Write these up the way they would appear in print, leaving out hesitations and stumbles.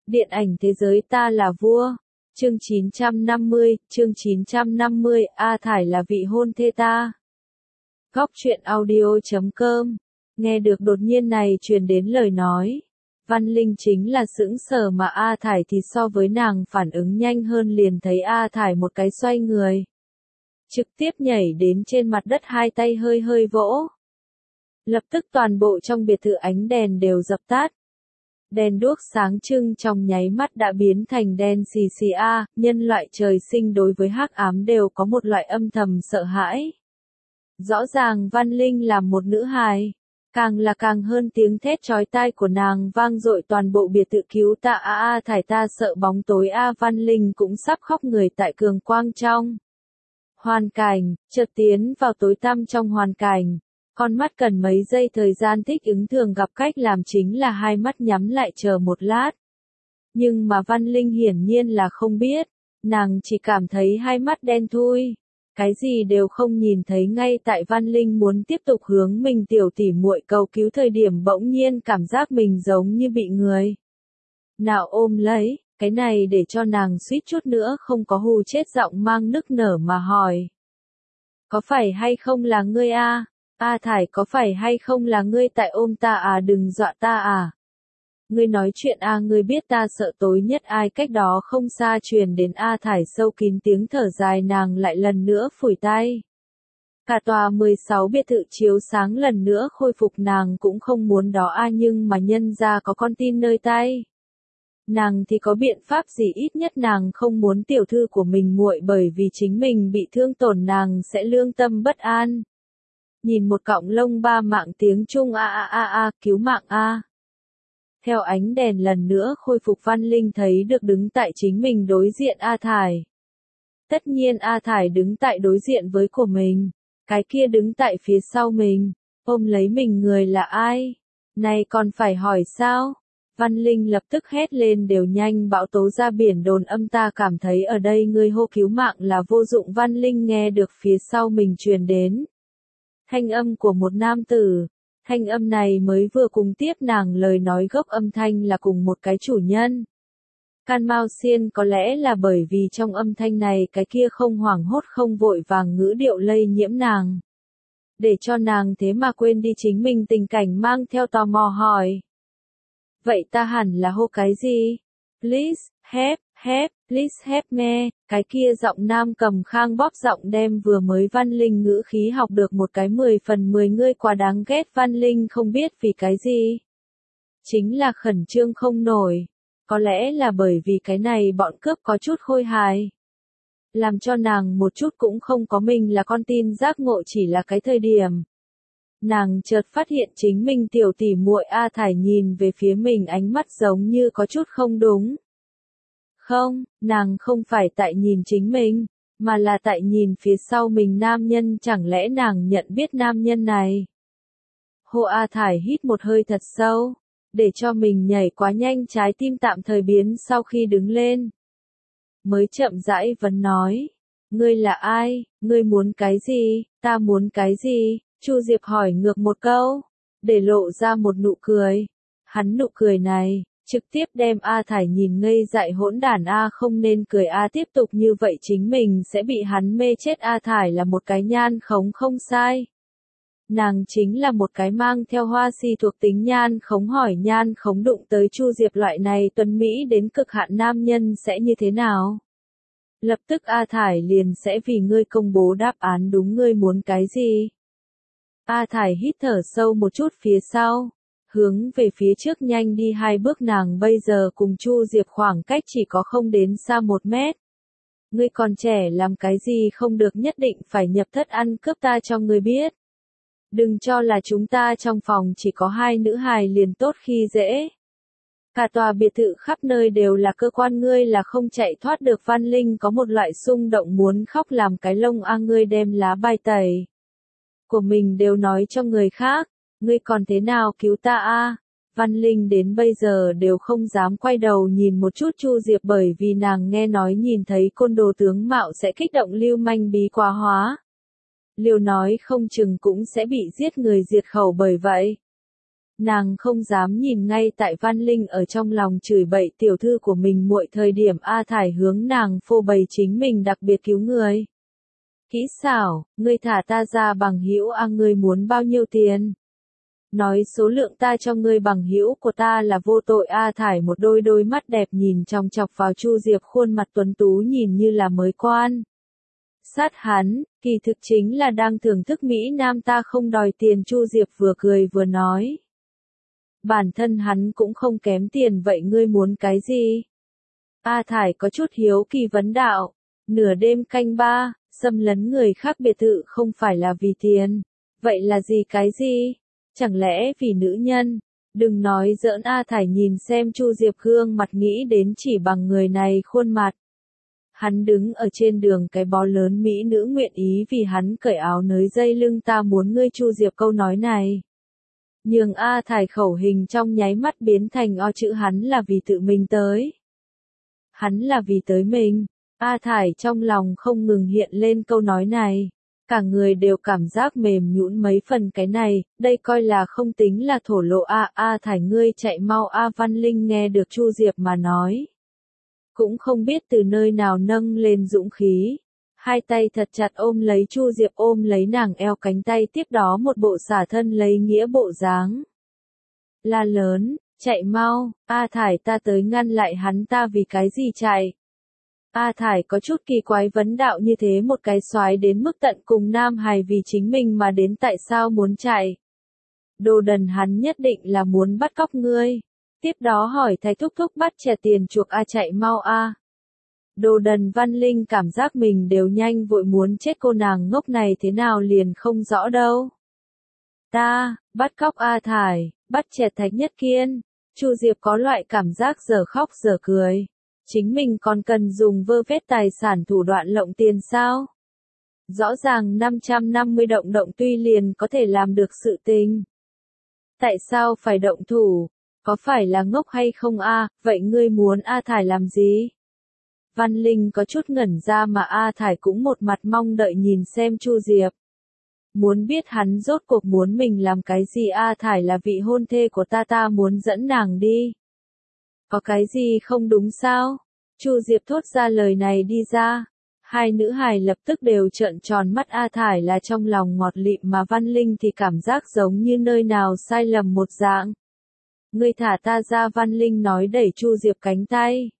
Điện ảnh thế giới ta là vua. Chương 950, A Thải là vị hôn thê ta. Góc truyện audio.com. Nghe được đột nhiên này truyền đến lời nói. Văn Linh chính là sững sờ mà A Thải thì so với nàng phản ứng nhanh hơn, liền thấy A Thải một cái xoay người. Trực tiếp nhảy đến trên mặt đất, hai tay hơi hơi vỗ. Lập tức toàn bộ trong biệt thự ánh đèn đều dập tắt. Đèn đuốc sáng trưng trong nháy mắt đã biến thành đen xì xì. Nhân loại trời sinh đối với hắc ám đều có một loại âm thầm sợ hãi. Rõ ràng Văn Linh là một nữ hài. Càng là càng hơn, tiếng thét chói tai của nàng vang dội toàn bộ biệt thự. Cứu ta Thải, ta sợ bóng tối. Văn Linh cũng sắp khóc người tại cường quang trong hoàn cảnh, chợt tiến vào tối tăm trong hoàn cảnh. Con mắt cần mấy giây thời gian thích ứng, thường gặp cách làm chính là hai mắt nhắm lại chờ một lát. Nhưng mà Văn Linh hiển nhiên là không biết, nàng chỉ cảm thấy hai mắt đen thui, cái gì đều không nhìn thấy. Ngay tại Văn Linh muốn tiếp tục hướng mình tiểu tỉ muội cầu cứu thời điểm, bỗng nhiên cảm giác mình giống như bị người nào ôm lấy, cái này để cho nàng suýt chút nữa không có hù chết, giọng mang nức nở mà hỏi. Có phải hay không là ngươi A Thải, có phải hay không là ngươi tại ôm ta đừng dọa ta Ngươi nói chuyện ngươi biết ta sợ tối nhất. Ai cách đó không xa truyền đến A Thải sâu kín tiếng thở dài, nàng lại lần nữa phủi tay. Cả tòa 16 biệt thự chiếu sáng lần nữa khôi phục, nàng cũng không muốn đó nhưng mà nhân ra có con tin nơi tay. Nàng thì có biện pháp gì? Ít nhất nàng không muốn tiểu thư của mình nguội bởi vì chính mình bị thương tổn, nàng sẽ lương tâm bất an. Nhìn một cọng lông ba mạng, tiếng Trung cứu mạng Theo ánh đèn lần nữa khôi phục, Văn Linh thấy được đứng tại chính mình đối diện A Thải. Tất nhiên A Thải đứng tại đối diện với của mình. Cái kia đứng tại phía sau mình, ôm lấy mình người là ai? Này còn phải hỏi sao? Văn Linh lập tức hét lên, đều nhanh bão tố ra biển đồn âm, ta cảm thấy ở đây ngươi hô cứu mạng là vô dụng. Văn Linh nghe được phía sau mình truyền đến thanh âm của một nam tử. Thanh âm này mới vừa cùng tiếp nàng lời nói gốc âm thanh là cùng một cái chủ nhân. Can Mao Xiên, có lẽ là bởi vì trong âm thanh này cái kia không hoảng hốt không vội vàng ngữ điệu lây nhiễm nàng. Để cho nàng thế mà quên đi chính mình tình cảnh, mang theo tò mò hỏi. Vậy ta hẳn là hô cái gì? Please, help, please help me. Cái kia giọng nam cầm khang bóp giọng đem vừa mới Văn Linh ngữ khí học được một cái 10 phần 10, ngươi quá đáng ghét. Văn Linh không biết vì cái gì. Chính là khẩn trương không nổi. Có lẽ là bởi vì cái này bọn cướp có chút khôi hài. Làm cho nàng một chút cũng không có mình là con tin, giác ngộ chỉ là cái thời điểm. Nàng chợt phát hiện chính mình tiểu tỉ muội A Thải nhìn về phía mình ánh mắt giống như có chút không đúng. Không, nàng không phải tại nhìn chính mình, mà là tại nhìn phía sau mình nam nhân. Chẳng lẽ nàng nhận biết nam nhân này? Hô A Thải hít một hơi thật sâu, để cho mình nhảy quá nhanh, trái tim tạm thời biến. Sau khi đứng lên, mới chậm rãi vấn nói. Ngươi là ai? Ngươi muốn cái gì? Ta muốn cái gì? Chu Diệp hỏi ngược một câu, để lộ ra một nụ cười. Hắn nụ cười này, trực tiếp đem A Thải nhìn ngây dại. Hỗn đản không nên cười tiếp tục như vậy chính mình sẽ bị hắn mê chết. A Thải là một cái nhan khống không sai. Nàng chính là một cái mang theo hoa si thuộc tính nhan khống. Hỏi nhan khống đụng tới Chu Diệp loại này tuấn Mỹ đến cực hạn nam nhân sẽ như thế nào? Lập tức A Thải liền sẽ vì ngươi công bố đáp án đúng. Ngươi muốn cái gì? A Thải hít thở sâu một chút phía sau, hướng về phía trước nhanh đi 2 bước. Nàng bây giờ cùng Chu Diệp khoảng cách chỉ có không đến xa 1 mét. Ngươi còn trẻ làm cái gì không được, nhất định phải nhập thất ăn cướp, ta cho ngươi biết. Đừng cho là chúng ta trong phòng chỉ có 2 nữ hài liền tốt khi dễ. Cả tòa biệt thự khắp nơi đều là cơ quan, ngươi là không chạy thoát được. Văn Linh có một loại xung động muốn khóc, làm cái lông ngươi đem lá bài tẩy của mình đều nói cho người khác, ngươi còn thế nào cứu ta Văn Linh đến bây giờ đều không dám quay đầu nhìn một chút Chu Diệp, bởi vì nàng nghe nói nhìn thấy côn đồ tướng mạo sẽ kích động lưu manh bí quá hóa. Liều nói không chừng cũng sẽ bị giết người diệt khẩu bởi vậy. Nàng không dám nhìn ngay tại Văn Linh ở trong lòng chửi bậy tiểu thư của mình muội thời điểm A Thải hướng nàng phô bày chính mình đặc biệt cứu người. Kỹ xảo, ngươi thả ta ra bằng hữu A, ngươi muốn bao nhiêu tiền? Nói số lượng ta cho ngươi, bằng hữu của ta là vô tội. A Thải một đôi mắt đẹp nhìn chòng chọc vào Chu Diệp, khuôn mặt tuấn tú nhìn như là mới quan. Sát hắn, kỳ thực chính là đang thưởng thức Mỹ Nam ta không đòi tiền. Chu Diệp vừa cười vừa nói. Bản thân hắn cũng không kém tiền, vậy ngươi muốn cái gì? A Thải có chút hiếu kỳ vấn đạo. Nửa đêm canh ba, xâm lấn người khác biệt thự không phải là vì tiền. Vậy là gì, cái gì? Chẳng lẽ vì nữ nhân? Đừng nói giỡn. A Thải nhìn xem Chu Diệp gương mặt, nghĩ đến chỉ bằng người này khuôn mặt. Hắn đứng ở trên đường, cái bó lớn mỹ nữ nguyện ý vì hắn cởi áo nới dây lưng. Ta muốn ngươi. Chu Diệp câu nói này nhường A Thải khẩu hình trong nháy mắt biến thành o chữ. Hắn là vì tự mình tới. Hắn là vì tới mình. A Thải trong lòng không ngừng hiện lên câu nói này. Cả người đều cảm giác mềm nhũn mấy phần. Cái này, đây coi là không tính là thổ lộ. A Thải ngươi chạy mau. A Văn Linh nghe được Chu Diệp mà nói. Cũng không biết từ nơi nào nâng lên dũng khí. Hai tay thật chặt ôm lấy Chu Diệp, ôm lấy nàng eo, cánh tay tiếp đó một bộ xả thân lấy nghĩa bộ dáng. La lớn, chạy mau. A Thải ta tới ngăn lại hắn. Ta vì cái gì chạy? A Thải có chút kỳ quái vấn đạo, như thế một cái soái đến mức tận cùng nam hài vì chính mình mà đến, tại sao muốn chạy? Đồ đần, hắn nhất định là muốn bắt cóc ngươi. Tiếp đó hỏi Thái thúc thúc bắt trẻ tiền chuộc. A chạy mau a. Đồ đần. Văn Linh cảm giác mình đều nhanh vội muốn chết. Cô nàng ngốc này thế nào liền không rõ đâu. Ta, bắt cóc A Thải, bắt trẻ Thạch Nhất Kiên. Chu Diệp có loại cảm giác giờ khóc giờ cười. Chính mình còn cần dùng vơ vét tài sản thủ đoạn lộng tiền sao? Rõ ràng 550 động tuy liền có thể làm được sự tình. Tại sao phải động thủ? Có phải là ngốc hay không a? Vậy ngươi muốn A Thải làm gì? Văn Linh có chút ngẩn ra, mà A Thải cũng một mặt mong đợi nhìn xem Chu Diệp. Muốn biết hắn rốt cuộc muốn mình làm cái gì. A Thải là vị hôn thê của ta, ta muốn dẫn nàng đi. Có cái gì không đúng sao? Chu Diệp thốt ra lời này đi ra. Hai nữ hài lập tức đều trợn tròn mắt. A Thải là trong lòng ngọt lịm, mà Văn Linh thì cảm giác giống như nơi nào sai lầm một dạng. Ngươi thả ta ra. Văn Linh nói, đẩy Chu Diệp cánh tay.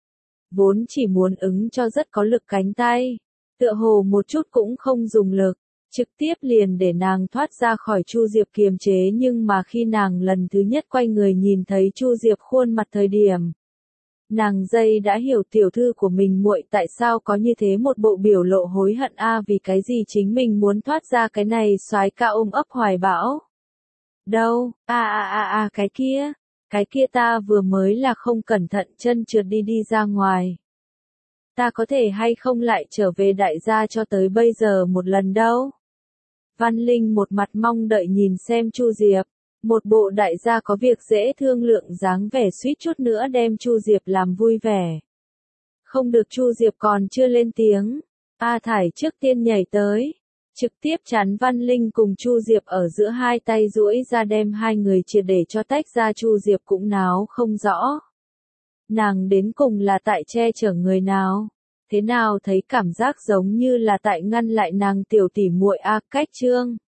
Vốn chỉ muốn ứng cho rất có lực cánh tay. Tựa hồ một chút cũng không dùng lực. Trực tiếp liền để nàng thoát ra khỏi Chu Diệp kiềm chế. Nhưng mà khi nàng lần thứ nhất quay người nhìn thấy Chu Diệp khuôn mặt thời điểm, nàng giây đã hiểu tiểu thư của mình muội tại sao có như thế một bộ biểu lộ hối hận. Vì cái gì chính mình muốn thoát ra cái này soái ca ôm ấp hoài bão. Đâu, cái kia ta vừa mới là không cẩn thận chân trượt đi ra ngoài. Ta có thể hay không lại trở về đại gia cho tới bây giờ một lần đâu. Văn Linh một mặt mong đợi nhìn xem Chu Diệp. Một bộ đại gia có việc dễ thương lượng dáng vẻ, suýt chút nữa đem Chu Diệp làm vui vẻ. Không được. Chu Diệp còn chưa lên tiếng. A Thải trước tiên nhảy tới. Trực tiếp chắn Văn Linh cùng Chu Diệp ở giữa, hai tay duỗi ra đem hai người triệt để cho tách ra. Chu Diệp cũng náo không rõ. Nàng đến cùng là tại che chở người nào? Thế nào thấy cảm giác giống như là tại ngăn lại nàng tiểu tỷ muội. Cách chương